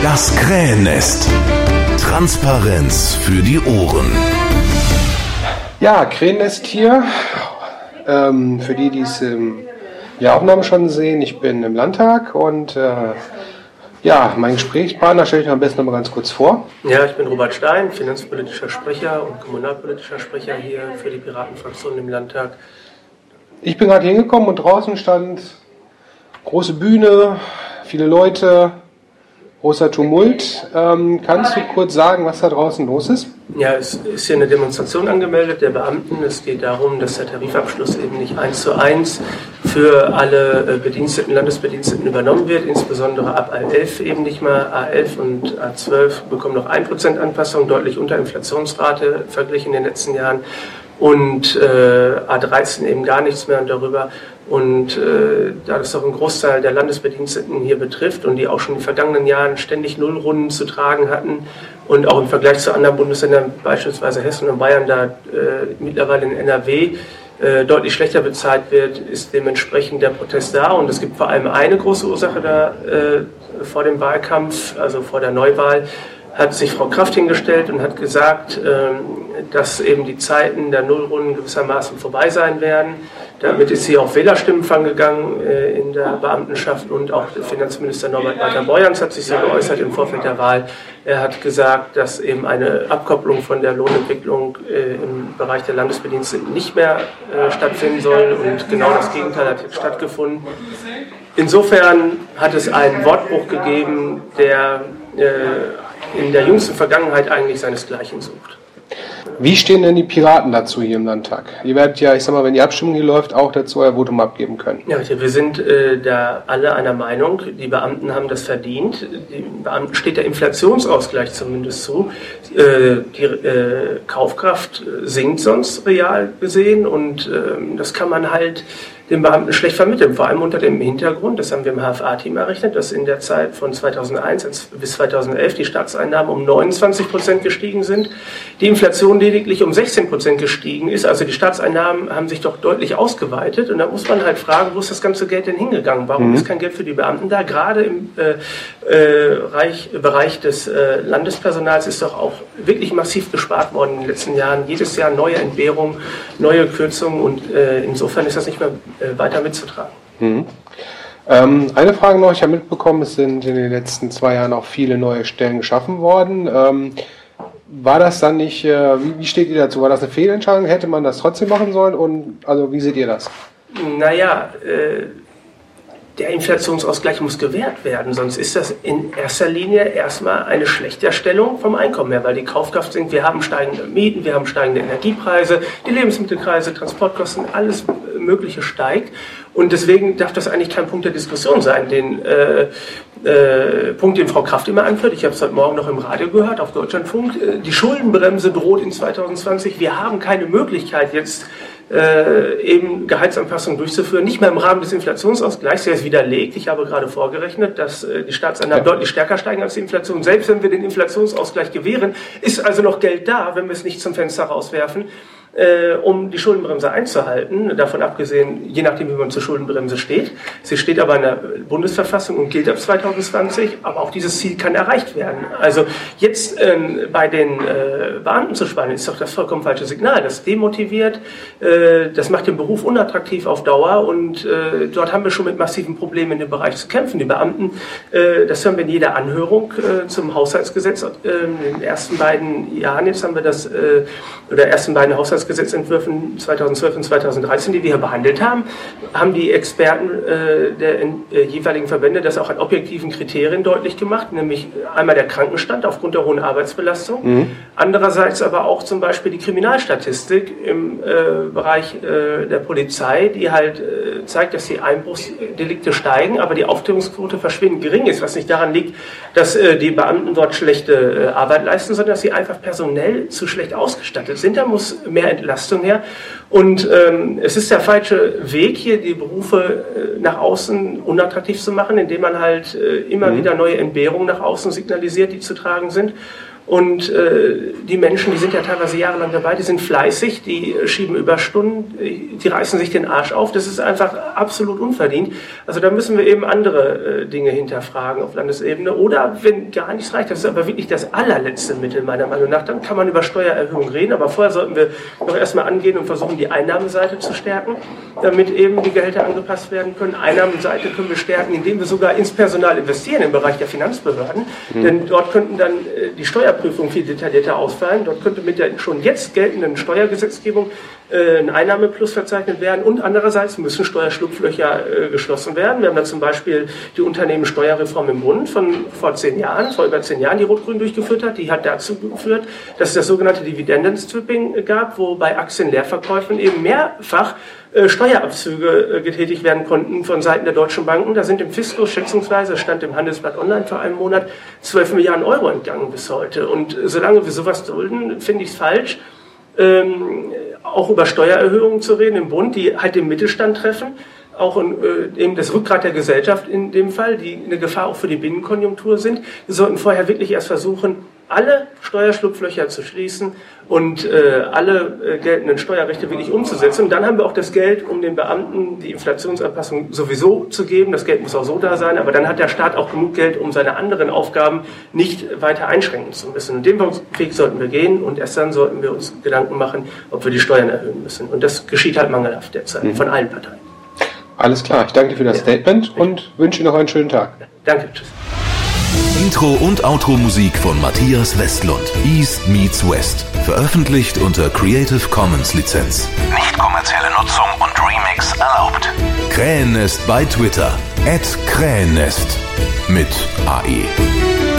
Das Krähennest. Transparenz für die Ohren. Ja, Krähennest hier. Für die, die es in der Aufnahme schon sehen, ich bin im Landtag und mein Gesprächspartner stelle ich mir am besten noch mal ganz kurz vor. Ja, ich bin Robert Stein, finanzpolitischer Sprecher und kommunalpolitischer Sprecher hier für die Piratenfraktion im Landtag. Ich bin gerade hingekommen und draußen stand große Bühne, viele Leute, großer Tumult. Kannst du kurz sagen, was da draußen los ist? Ja, es ist hier eine Demonstration angemeldet der Beamten. Es geht darum, dass der Tarifabschluss eben nicht 1:1 für alle Bediensteten, Landesbediensteten übernommen wird, insbesondere ab A11 eben nicht mehr. A11 und A12 bekommen noch 1% Anpassung, deutlich unter Inflationsrate verglichen in den letzten Jahren. Und A13 eben gar nichts mehr und darüber. Und da das doch ein Großteil der Landesbediensteten hier betrifft und die auch schon in den vergangenen Jahren ständig Nullrunden zu tragen hatten und auch im Vergleich zu anderen Bundesländern, beispielsweise Hessen und Bayern, da mittlerweile in NRW deutlich schlechter bezahlt wird, ist dementsprechend der Protest da. Und es gibt vor allem eine große Ursache da vor dem Wahlkampf, also vor der Neuwahl, hat sich Frau Kraft hingestellt und hat gesagt, dass eben die Zeiten der Nullrunden gewissermaßen vorbei sein werden. Damit ist sie auf Wählerstimmenfang gegangen in der Beamtenschaft und auch Finanzminister Norbert Walter-Borjans hat sich so geäußert im Vorfeld der Wahl. Er hat gesagt, dass eben eine Abkopplung von der Lohnentwicklung im Bereich der Landesbediensteten nicht mehr stattfinden soll und genau das Gegenteil hat jetzt stattgefunden. Insofern hat es einen Wortbruch gegeben, der in der jüngsten Vergangenheit eigentlich seinesgleichen sucht. Wie stehen denn die Piraten dazu hier im Landtag? Ihr werdet ja, ich sag mal, wenn die Abstimmung hier läuft, auch dazu euer Votum abgeben können. Ja, wir sind da alle einer Meinung. Die Beamten haben das verdient. Den Beamten steht der Inflationsausgleich zumindest zu. Die Kaufkraft sinkt sonst real gesehen und das kann man halt den Beamten schlecht vermitteln, vor allem unter dem Hintergrund, das haben wir im HFA-Team errechnet, dass in der Zeit von 2001 bis 2011 die Staatseinnahmen um 29% gestiegen sind, die Inflation lediglich um 16% gestiegen ist, also die Staatseinnahmen haben sich doch deutlich ausgeweitet und da muss man halt fragen, wo ist das ganze Geld denn hingegangen, warum ist kein Geld für die Beamten da, gerade im Bereich des Landespersonals ist doch auch wirklich massiv gespart worden in den letzten Jahren, jedes Jahr neue Entbehrungen, neue Kürzungen und insofern ist das nicht mehr weiter mitzutragen. Eine Frage noch, ich habe mitbekommen, es sind in den letzten 2 Jahren auch viele neue Stellen geschaffen worden. War das dann nicht, wie steht ihr dazu? War das eine Fehlentscheidung? Hätte man das trotzdem machen sollen? Und also wie seht ihr das? Naja, der Inflationsausgleich muss gewährt werden, sonst ist das in erster Linie erstmal eine Schlechterstellung vom Einkommen her, weil die Kaufkraft sinkt, wir haben steigende Mieten, wir haben steigende Energiepreise, die Lebensmittelpreise, Transportkosten, alles Mögliche steigt und deswegen darf das eigentlich kein Punkt der Diskussion sein. Den Punkt, den Frau Kraft immer anführt, ich habe es heute Morgen noch im Radio gehört, auf Deutschlandfunk, die Schuldenbremse droht in 2020, wir haben keine Möglichkeit jetzt eben Gehaltsanpassungen durchzuführen, nicht mehr im Rahmen des Inflationsausgleichs, der ist widerlegt. Ich habe gerade vorgerechnet, dass die Staatseinnahmen deutlich stärker steigen als die Inflation. Selbst wenn wir den Inflationsausgleich gewähren, ist also noch Geld da, wenn wir es nicht zum Fenster rauswerfen, um die Schuldenbremse einzuhalten. Davon abgesehen, je nachdem, wie man zur Schuldenbremse steht. Sie steht aber in der Bundesverfassung und gilt ab 2020, aber auch dieses Ziel kann erreicht werden. Also jetzt bei den Beamten zu sparen, ist doch das vollkommen falsche Signal. Das demotiviert, das macht den Beruf unattraktiv auf Dauer und dort haben wir schon mit massiven Problemen in dem Bereich zu kämpfen. Die Beamten, das hören wir in jeder Anhörung zum Haushaltsgesetz. In den ersten beiden Jahren, jetzt haben wir das, oder ersten beiden Haushaltsgesetzentwürfen 2012 und 2013, die wir hier behandelt haben, haben die Experten der jeweiligen Verbände das auch an objektiven Kriterien deutlich gemacht, nämlich einmal der Krankenstand aufgrund der hohen Arbeitsbelastung, andererseits aber auch zum Beispiel die Kriminalstatistik im Bereich der Polizei, die halt zeigt, dass die Einbruchsdelikte steigen, aber die Aufklärungsquote verschwindend gering ist, was nicht daran liegt, dass die Beamten dort schlechte Arbeit leisten, sondern dass sie einfach personell zu schlecht ausgestattet sind. Da muss mehr Entlastung her. Und es ist der falsche Weg, hier die Berufe nach außen unattraktiv zu machen, indem man halt immer wieder neue Entbehrungen nach außen signalisiert, die zu tragen sind. Und die Menschen, die sind ja teilweise jahrelang dabei, die sind fleißig, die schieben Überstunden, die reißen sich den Arsch auf. Das ist einfach absolut unverdient. Also da müssen wir eben andere Dinge hinterfragen auf Landesebene. Oder wenn gar nichts reicht, das ist aber wirklich das allerletzte Mittel meiner Meinung nach, dann kann man über Steuererhöhung reden. Aber vorher sollten wir doch erstmal angehen und versuchen, die Einnahmenseite zu stärken, damit eben die Gehälter angepasst werden können. Einnahmenseite können wir stärken, indem wir sogar ins Personal investieren im Bereich der Finanzbehörden. Denn dort könnten dann die Steuerprüfung viel detaillierter ausfallen. Dort könnte mit der schon jetzt geltenden Steuergesetzgebung ein Einnahmeplus verzeichnet werden und andererseits müssen Steuerschlupflöcher geschlossen werden. Wir haben da zum Beispiel die Unternehmenssteuerreform im Bund von vor über 10 Jahren, die Rot-Grün durchgeführt hat. Die hat dazu geführt, dass es das sogenannte Dividenden-Stripping gab, wo bei Aktienleerverkäufen eben mehrfach Steuerabzüge getätigt werden konnten von Seiten der deutschen Banken. Da sind im Fiskus schätzungsweise, stand im Handelsblatt Online vor einem Monat, 12 Milliarden Euro entgangen bis heute. Und solange wir sowas dulden, finde ich es falsch, auch über Steuererhöhungen zu reden im Bund, die halt den Mittelstand treffen, auch eben das Rückgrat der Gesellschaft in dem Fall, die eine Gefahr auch für die Binnenkonjunktur sind. Wir sollten vorher wirklich erst versuchen, alle Steuerschlupflöcher zu schließen und alle geltenden Steuerrechte wirklich umzusetzen. Und dann haben wir auch das Geld, um den Beamten die Inflationsanpassung sowieso zu geben. Das Geld muss auch so da sein, aber dann hat der Staat auch genug Geld, um seine anderen Aufgaben nicht weiter einschränken zu müssen. Und den Weg sollten wir gehen und erst dann sollten wir uns Gedanken machen, ob wir die Steuern erhöhen müssen. Und das geschieht halt mangelhaft derzeit von allen Parteien. Alles klar, ich danke dir für das Statement und wünsche dir noch einen schönen Tag. Danke, tschüss. Intro- und Outro-Musik von Matthias Westlund. East meets West. Veröffentlicht unter Creative Commons Lizenz. Nicht kommerzielle Nutzung und Remix erlaubt. Krähennest bei Twitter. @Krähennest. Mit AE.